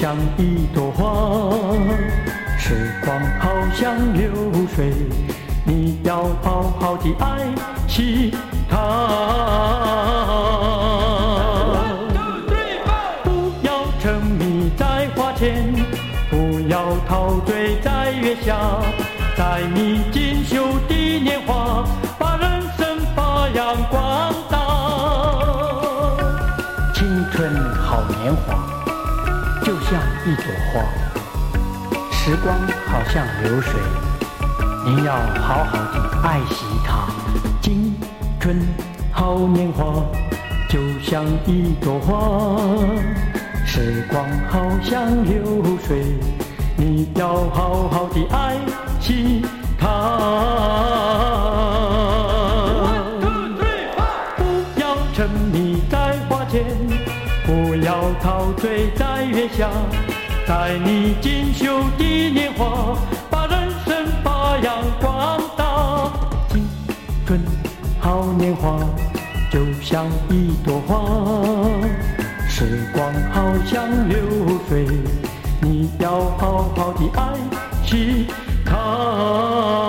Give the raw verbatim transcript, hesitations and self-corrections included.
像一朵花，时光好像流水，你要好好的爱惜它。不要沉迷在花前，不要陶醉在月下，在你锦绣的年华，把人生发扬光大。青春好年华，就像一朵花，时光好像流水，您要好好的爱惜它。青春好年华，就像一朵花，时光好像流水，你要好好的爱惜它。不要沉迷在花前，不要陶醉在月下，在你锦绣的年华，把人生发扬光大。青春好年华，就像一朵花，时光好像流水，你要好好的爱惜它。